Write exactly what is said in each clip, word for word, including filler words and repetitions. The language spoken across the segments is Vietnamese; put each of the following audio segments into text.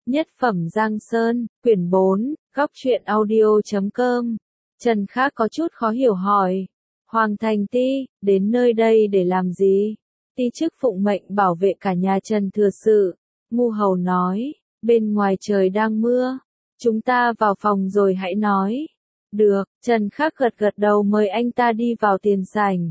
Nhất phẩm Giang Sơn, quyển bốn, góc truyện audio chấm com. Trần Khắc có chút khó hiểu hỏi. Hoàng Thành Ti, đến nơi đây để làm gì? Ti chức phụng mệnh bảo vệ cả nhà Trần Thừa Sự. Ngu Hầu nói, bên ngoài trời đang mưa. Chúng ta vào phòng rồi hãy nói. Được, Trần Khắc gật gật đầu mời anh ta đi vào tiền sảnh.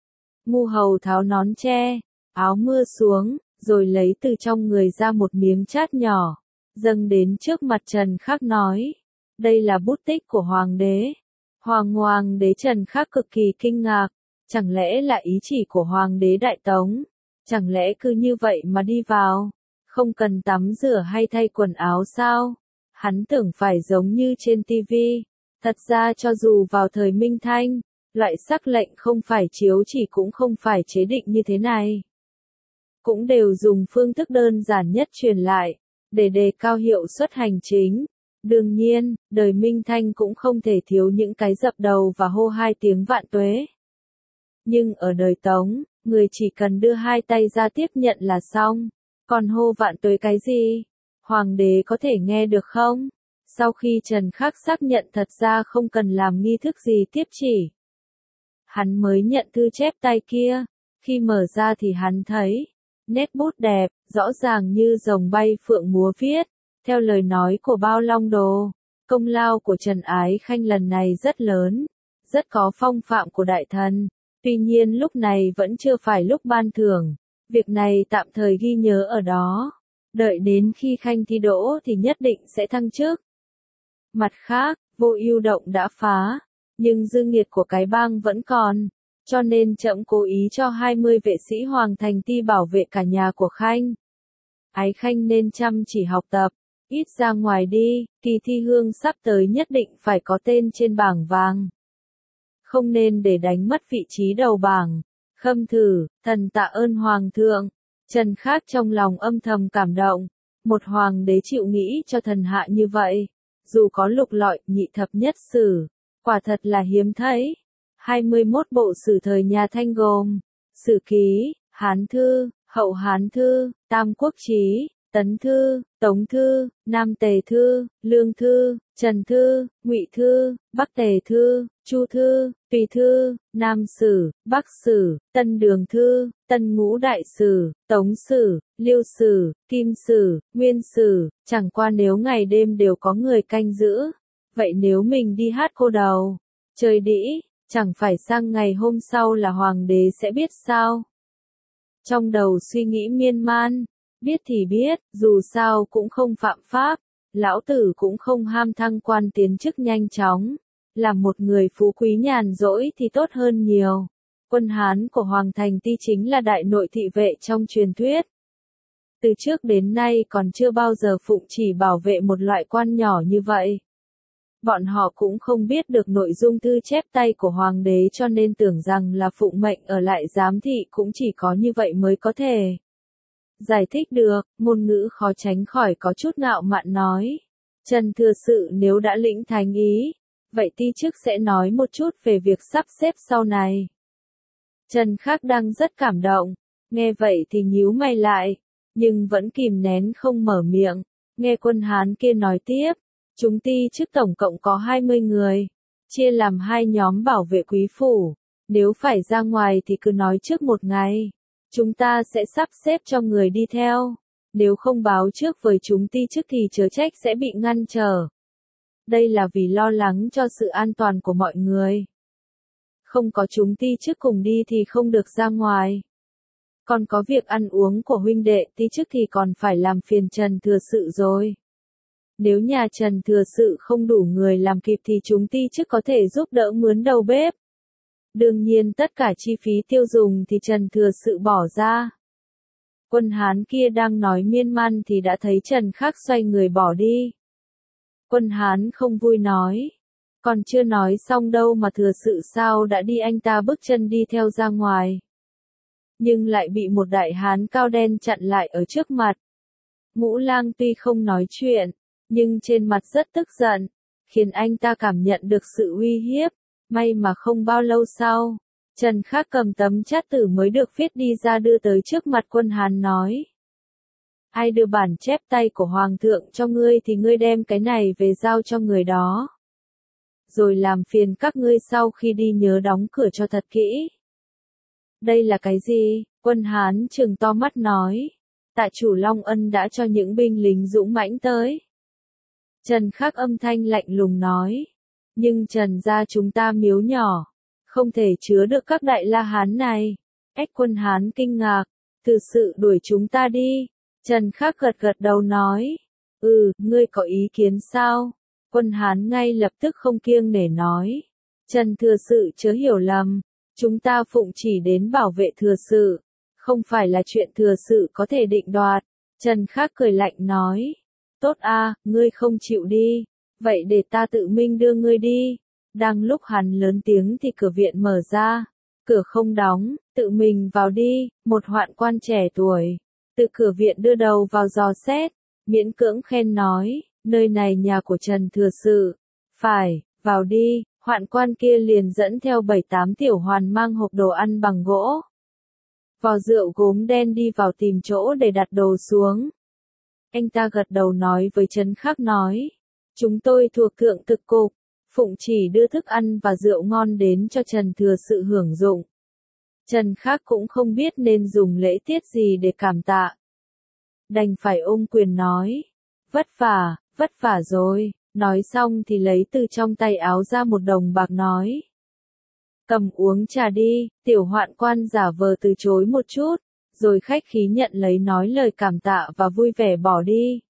Ngu Hầu tháo nón che, áo mưa xuống, rồi lấy từ trong người ra một miếng chát nhỏ, dâng đến trước mặt Trần Khắc nói, đây là bút tích của Hoàng đế. Hoàng Hoàng đế Trần Khắc cực kỳ kinh ngạc, chẳng lẽ là ý chỉ của Hoàng đế Đại Tống, chẳng lẽ cứ như vậy mà đi vào, không cần tắm rửa hay thay quần áo sao? Hắn tưởng phải giống như trên tivi, thật ra cho dù vào thời Minh Thanh, loại sắc lệnh không phải chiếu chỉ cũng không phải chế định như thế này. Cũng đều dùng phương thức đơn giản nhất truyền lại, để đề cao hiệu suất hành chính. Đương nhiên, đời Minh Thanh cũng không thể thiếu những cái dập đầu và hô hai tiếng vạn tuế. Nhưng ở đời Tống, người chỉ cần đưa hai tay ra tiếp nhận là xong, còn hô vạn tuế cái gì? Hoàng đế có thể nghe được không? Sau khi Trần Khắc xác nhận thật ra không cần làm nghi thức gì tiếp chỉ, hắn mới nhận thư chép tay kia. Khi mở ra thì hắn thấy nét bút đẹp, rõ ràng như rồng bay phượng múa viết, theo lời nói của Bao Long Đồ, công lao của Trần Ái Khanh lần này rất lớn, rất có phong phạm của đại thần. Tuy nhiên lúc này vẫn chưa phải lúc ban thưởng, việc này tạm thời ghi nhớ ở đó, đợi đến khi Khanh thi đỗ thì nhất định sẽ thăng chức. Mặt khác, Vô Ưu Động đã phá, nhưng dư nghiệt của cái bang vẫn còn. Cho nên trẫm cố ý cho hai mươi vệ sĩ Hoàng Thành Ti bảo vệ cả nhà của Khanh. Ái Khanh nên chăm chỉ học tập, ít ra ngoài đi, kỳ thi hương sắp tới nhất định phải có tên trên bảng vàng. Không nên để đánh mất vị trí đầu bảng. Khâm thử, thần tạ ơn Hoàng thượng. Trần Khắc trong lòng âm thầm cảm động. Một hoàng đế chịu nghĩ cho thần hạ như vậy, dù có lục lọi, nhị thập nhất sử, quả thật là hiếm thấy. hai mươi mốt bộ sử thời nhà Thanh gồm Sử Ký, Hán Thư, Hậu Hán Thư, Tam Quốc Chí, Tấn Thư, Tống Thư, Nam Tề Thư, Lương Thư, Trần Thư, Ngụy Thư, Bắc Tề Thư, Chu Thư, Tùy Thư, Nam Sử, Bắc Sử, Tân Đường Thư, Tân Ngũ Đại Sử, Tống Sử, Liêu Sử, Kim Sử, Nguyên Sử. Chẳng qua nếu ngày đêm đều có người canh giữ, vậy nếu mình đi hát cô đầu, trời đĩ, chẳng phải sang ngày hôm sau là hoàng đế sẽ biết sao? Trong đầu suy nghĩ miên man, biết thì biết, dù sao cũng không phạm pháp, lão tử cũng không ham thăng quan tiến chức nhanh chóng, làm một người phú quý nhàn rỗi thì tốt hơn nhiều. Quân Hán của Hoàng Thành Ti chính là đại nội thị vệ trong truyền thuyết. Từ trước đến nay còn chưa bao giờ phụng chỉ bảo vệ một loại quan nhỏ như vậy. Bọn họ cũng không biết được nội dung thư chép tay của Hoàng đế cho nên tưởng rằng là phụng mệnh ở lại giám thị cũng chỉ có như vậy mới có thể giải thích được. Ngôn ngữ khó tránh khỏi có chút ngạo mạn nói, Trần Thừa Sự nếu đã lĩnh thánh ý, vậy ti chức sẽ nói một chút về việc sắp xếp sau này. Trần Khắc đang rất cảm động, nghe vậy thì nhíu mày lại, nhưng vẫn kìm nén không mở miệng. Nghe quân Hán kia nói tiếp, chúng ti chức tổng cộng có hai mươi người, chia làm hai nhóm bảo vệ quý phủ, nếu phải ra ngoài thì cứ nói trước một ngày, chúng ta sẽ sắp xếp cho người đi theo, nếu không báo trước với chúng ti chức thì chớ trách sẽ bị ngăn trở. Đây là vì lo lắng cho sự an toàn của mọi người. Không có chúng ti chức cùng đi thì không được ra ngoài. Còn có việc ăn uống của huynh đệ ti chức thì còn phải làm phiền Trần Thừa Sự rồi. Nếu nhà Trần Thừa Sự không đủ người làm kịp thì chúng ti chức có thể giúp đỡ mướn đầu bếp. Đương nhiên tất cả chi phí tiêu dùng thì Trần Thừa Sự bỏ ra. Quân Hán kia đang nói miên man thì đã thấy Trần Khắc xoay người bỏ đi. Quân Hán không vui nói, còn chưa nói xong đâu mà Thừa Sự sao đã đi, anh ta bước chân đi theo ra ngoài. Nhưng lại bị một đại hán cao đen chặn lại ở trước mặt. Ngũ Lang tuy không nói chuyện, nhưng trên mặt rất tức giận, khiến anh ta cảm nhận được sự uy hiếp. May mà không bao lâu sau, Trần Khắc cầm tấm chát tử mới được viết đi ra đưa tới trước mặt quân Hán nói, ai đưa bản chép tay của Hoàng thượng cho ngươi thì ngươi đem cái này về giao cho người đó. Rồi làm phiền các ngươi sau khi đi nhớ đóng cửa cho thật kỹ. Đây là cái gì? Quân Hán trừng to mắt nói. Tạ chủ Long Ân đã cho những binh lính dũng mãnh tới. Trần Khắc âm thanh lạnh lùng nói. Nhưng Trần gia chúng ta miếu nhỏ, không thể chứa được các đại la hán này. Ếch Quân Hán kinh ngạc. Từ sự đuổi chúng ta đi. Trần Khắc gật gật đầu nói. Ừ, ngươi có ý kiến sao? Quân Hán ngay lập tức không kiêng nể nói. Trần thừa sự chớ hiểu lầm. Chúng ta phụng chỉ đến bảo vệ thừa sự. Không phải là chuyện thừa sự có thể định đoạt. Trần Khắc cười lạnh nói. Tốt a, ngươi không chịu đi. Vậy để ta tự mình đưa ngươi đi. Đang lúc hắn lớn tiếng thì cửa viện mở ra. Cửa không đóng, tự mình vào đi. Một hoạn quan trẻ tuổi. Từ cửa viện đưa đầu vào dò xét. Miễn cưỡng khen nói. Nơi này nhà của Trần thừa sự. Phải, vào đi. Hoạn quan kia liền dẫn theo bảy tám tiểu hoàn mang hộp đồ ăn bằng gỗ. Vò rượu gốm đen đi vào tìm chỗ để đặt đồ xuống. Anh ta gật đầu nói với Trần Khắc nói. Chúng tôi thuộc thượng thực cục, phụng chỉ đưa thức ăn và rượu ngon đến cho Trần thừa sự hưởng dụng. Trần Khắc cũng không biết nên dùng lễ tiết gì để cảm tạ. Đành phải ôm quyền nói. Vất vả, vất vả rồi. Nói xong thì lấy từ trong tay áo ra một đồng bạc nói. Cầm uống trà đi, tiểu hoạn quan giả vờ từ chối một chút, rồi khách khí nhận lấy nói lời cảm tạ và vui vẻ bỏ đi.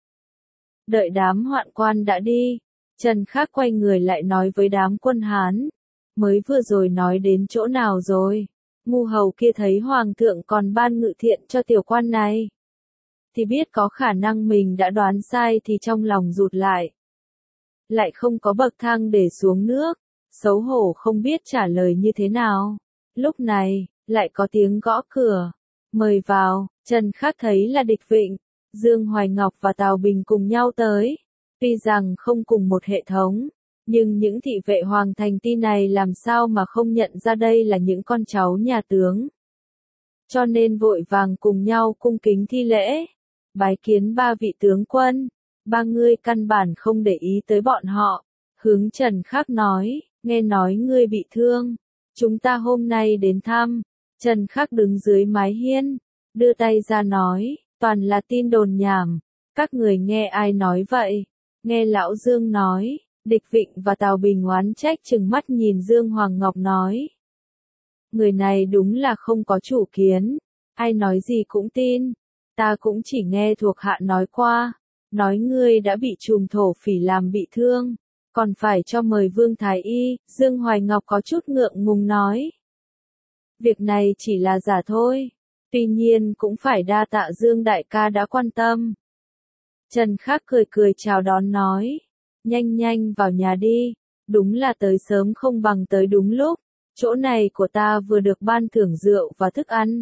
Đợi đám hoạn quan đã đi, Trần Khắc quay người lại nói với đám quân Hán. Mới vừa rồi nói đến chỗ nào rồi? Ngu hầu kia thấy Hoàng thượng còn ban ngự thiện cho tiểu quan này. Thì biết có khả năng mình đã đoán sai thì trong lòng rụt lại. Lại không có bậc thang để xuống nước, xấu hổ không biết trả lời như thế nào. Lúc này, lại có tiếng gõ cửa. Mời vào, Trần Khắc thấy là Địch Vịnh, Dương Hoài Ngọc và Tào Bình cùng nhau tới. Tuy rằng không cùng một hệ thống, nhưng những thị vệ Hoàng Thành Ti này làm sao mà không nhận ra đây là những con cháu nhà tướng. Cho nên vội vàng cùng nhau cung kính thi lễ. Bái kiến ba vị tướng quân. Ba ngươi căn bản không để ý tới bọn họ. Hướng Trần Khắc nói, nghe nói ngươi bị thương. Chúng ta hôm nay đến thăm. Trần Khắc đứng dưới mái hiên, đưa tay ra nói, toàn là tin đồn nhảm. Các người nghe ai nói vậy? Nghe lão Dương nói. Địch Vịnh và Tào Bình oán trách chừng mắt nhìn Dương Hoàng Ngọc nói. Người này đúng là không có chủ kiến. Ai nói gì cũng tin. Ta cũng chỉ nghe thuộc hạ nói qua. Nói ngươi đã bị trùm thổ phỉ làm bị thương. Còn phải cho mời Vương Thái Y. Dương Hoài Ngọc có chút ngượng ngùng nói. Việc này chỉ là giả thôi. Tuy nhiên cũng phải đa tạ Dương đại ca đã quan tâm. Trần Khắc cười cười chào đón nói. Nhanh nhanh vào nhà đi. Đúng là tới sớm không bằng tới đúng lúc. Chỗ này của ta vừa được ban thưởng rượu và thức ăn.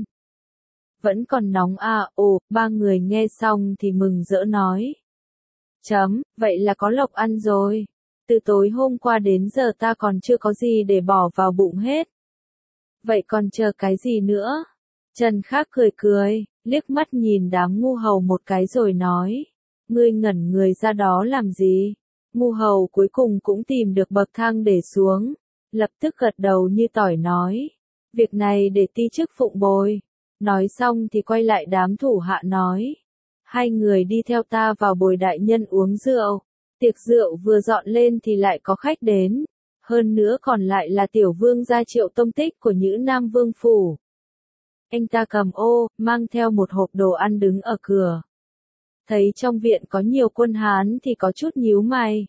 Vẫn còn nóng à, ồ, ba người nghe xong thì mừng rỡ nói. Chấm, vậy là có lộc ăn rồi. Từ tối hôm qua đến giờ ta còn chưa có gì để bỏ vào bụng hết. Vậy còn chờ cái gì nữa? Trần Khắc cười cười, liếc mắt nhìn đám ngu hầu một cái rồi nói. Ngươi ngẩn người ra đó làm gì? Ngu hầu cuối cùng cũng tìm được bậc thang để xuống. Lập tức gật đầu như tỏi nói. Việc này để ti chức phụng bồi. Nói xong thì quay lại đám thủ hạ nói. Hai người đi theo ta vào bồi đại nhân uống rượu. Tiệc rượu vừa dọn lên thì lại có khách đến. Hơn nữa còn lại là tiểu vương gia Triệu Tông Tích của Nhữ Nam Vương Phủ. Anh ta cầm ô, mang theo một hộp đồ ăn đứng ở cửa. Thấy trong viện có nhiều quân Hán thì có chút nhíu mày.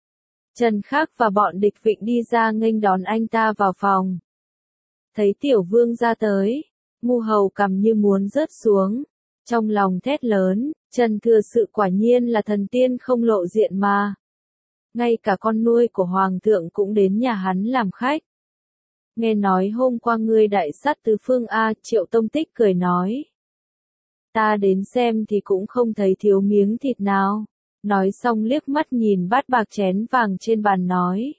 Trần Khắc và bọn Địch Vịnh đi ra nghênh đón anh ta vào phòng. Thấy tiểu vương ra tới, ngu hầu cầm như muốn rớt xuống. Trong lòng thét lớn, Trần thừa sự quả nhiên là thần tiên không lộ diện mà. Ngay cả con nuôi của Hoàng thượng cũng đến nhà hắn làm khách. Nghe nói hôm qua ngươi đại sát tứ phương A, Triệu Tông Tích cười nói. Ta đến xem thì cũng không thấy thiếu miếng thịt nào. Nói xong liếc mắt nhìn bát bạc chén vàng trên bàn nói.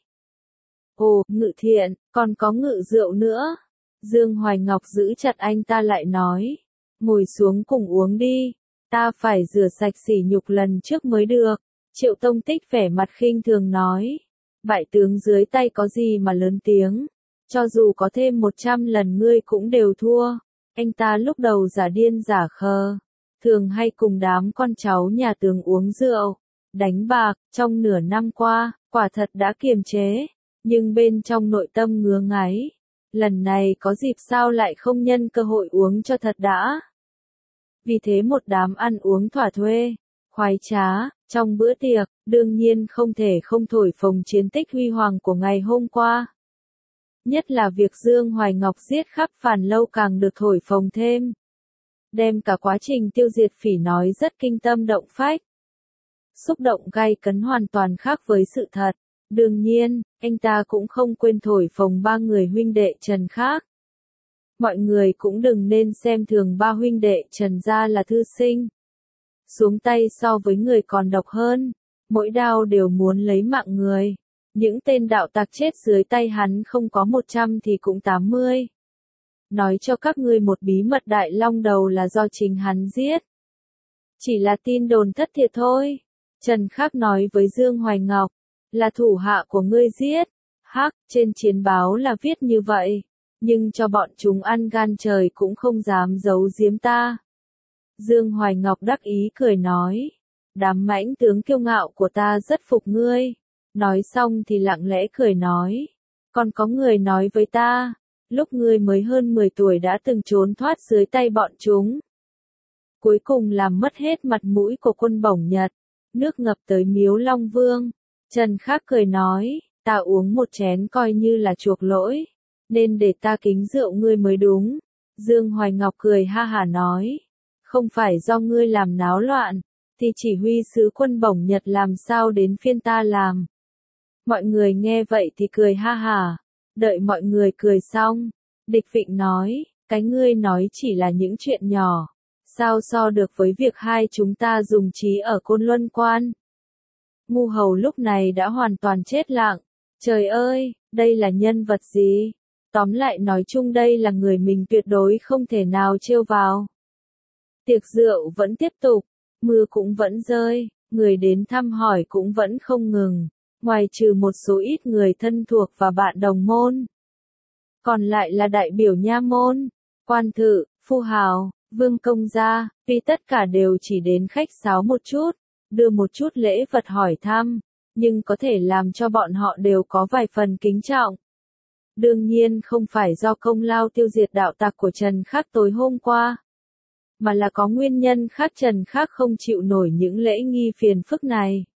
Ồ, ngự thiện, còn có ngự rượu nữa. Dương Hoài Ngọc giữ chặt anh ta lại nói. Ngồi xuống cùng uống đi. Ta phải rửa sạch sỉ nhục lần trước mới được. Triệu Tông Tích vẻ mặt khinh thường nói. Bại tướng dưới tay có gì mà lớn tiếng. Cho dù có thêm một trăm lần ngươi cũng đều thua. Anh ta lúc đầu giả điên giả khờ. Thường hay cùng đám con cháu nhà tướng uống rượu, đánh bạc. Trong nửa năm qua, quả thật đã kiềm chế. Nhưng bên trong nội tâm ngứa ngáy. Lần này có dịp sao lại không nhân cơ hội uống cho thật đã. Vì thế một đám ăn uống thỏa thuê, khoái trá, trong bữa tiệc, đương nhiên không thể không thổi phồng chiến tích huy hoàng của ngày hôm qua. Nhất là việc Dương Hoài Ngọc giết khắp Phàn Lâu càng được thổi phồng thêm. Đem cả quá trình tiêu diệt Phỉ nói rất kinh tâm động phách. Xúc động gay cấn hoàn toàn khác với sự thật. Đương nhiên, anh ta cũng không quên thổi phồng ba người huynh đệ Trần khác. Mọi người cũng đừng nên xem thường ba huynh đệ Trần gia là thư sinh. Xuống tay so với người còn độc hơn, mỗi đao đều muốn lấy mạng người. Những tên đạo tặc chết dưới tay hắn không có một trăm thì cũng tám mươi. Nói cho các ngươi một bí mật Đại Long Đầu là do chính hắn giết. Chỉ là tin đồn thất thiệt thôi. Trần Khắc nói với Dương Hoài Ngọc, là thủ hạ của ngươi giết. Hắc, trên chiến báo là viết như vậy. Nhưng cho bọn chúng ăn gan trời cũng không dám giấu giếm ta. Dương Hoài Ngọc đắc ý cười nói. Đám mãnh tướng kiêu ngạo của ta rất phục ngươi. Nói xong thì lặng lẽ cười nói. Còn có người nói với ta. Lúc ngươi mới hơn mười tuổi đã từng trốn thoát dưới tay bọn chúng. Cuối cùng làm mất hết mặt mũi của quân Bổng Nhật. Nước ngập tới miếu Long Vương. Trần Khắc cười nói. Ta uống một chén coi như là chuộc lỗi. Nên để ta kính rượu ngươi mới đúng. Dương Hoài Ngọc cười ha hả nói. Không phải do ngươi làm náo loạn. Thì chỉ huy sứ quân Bổng Nhật làm sao đến phiên ta làm. Mọi người nghe vậy thì cười ha hả. Đợi mọi người cười xong. Địch Vịnh nói. Cái ngươi nói chỉ là những chuyện nhỏ. Sao so được với việc hai chúng ta dùng trí ở Côn Luân Quan. Ngu Hầu lúc này đã hoàn toàn chết lặng. Trời ơi, đây là nhân vật gì? Tóm lại nói chung đây là người mình tuyệt đối không thể nào trêu vào. Tiệc rượu vẫn tiếp tục, mưa cũng vẫn rơi, người đến thăm hỏi cũng vẫn không ngừng, ngoài trừ một số ít người thân thuộc và bạn đồng môn. Còn lại là đại biểu nha môn, quan thự, phu hào, vương công gia, vì tất cả đều chỉ đến khách sáo một chút, đưa một chút lễ vật hỏi thăm, nhưng có thể làm cho bọn họ đều có vài phần kính trọng. Đương nhiên không phải do công lao tiêu diệt đạo tặc của Trần Khắc tối hôm qua, mà là có nguyên nhân khác. Trần Khắc không chịu nổi những lễ nghi phiền phức này,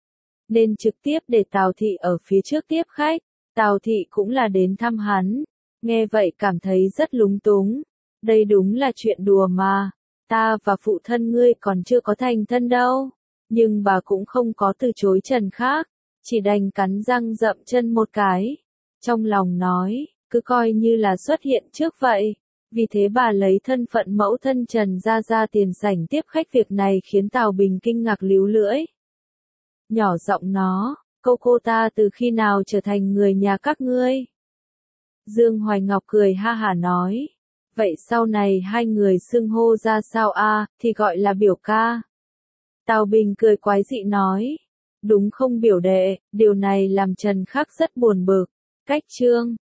nên trực tiếp để Tào Thị ở phía trước tiếp khách. Tào Thị cũng là đến thăm hắn, nghe vậy cảm thấy rất lúng túng. Đây đúng là chuyện đùa mà, ta và phụ thân ngươi còn chưa có thành thân đâu. Nhưng bà cũng không có từ chối Trần Khắc, chỉ đành cắn răng dậm chân một cái. Trong lòng nói, cứ coi như là xuất hiện trước vậy. Vì thế bà lấy thân phận mẫu thân Trần ra ra tiền sảnh tiếp khách. Việc này khiến Tào Bình kinh ngạc líu lưỡi. Nhỏ giọng nó, câu cô ta từ khi nào trở thành người nhà các ngươi? Dương Hoài Ngọc cười ha hả nói. Vậy sau này hai người xưng hô ra sao a? À, thì gọi là biểu ca. Tào Bình cười quái dị nói. Đúng không biểu đệ, điều này làm Trần Khắc rất buồn bực. Cách chương